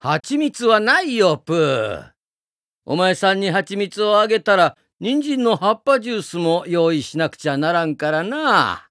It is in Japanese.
蜂蜜はないよ、プー。お前さんに蜂蜜をあげたら、人参の葉っぱジュースも用意しなくちゃならんからな。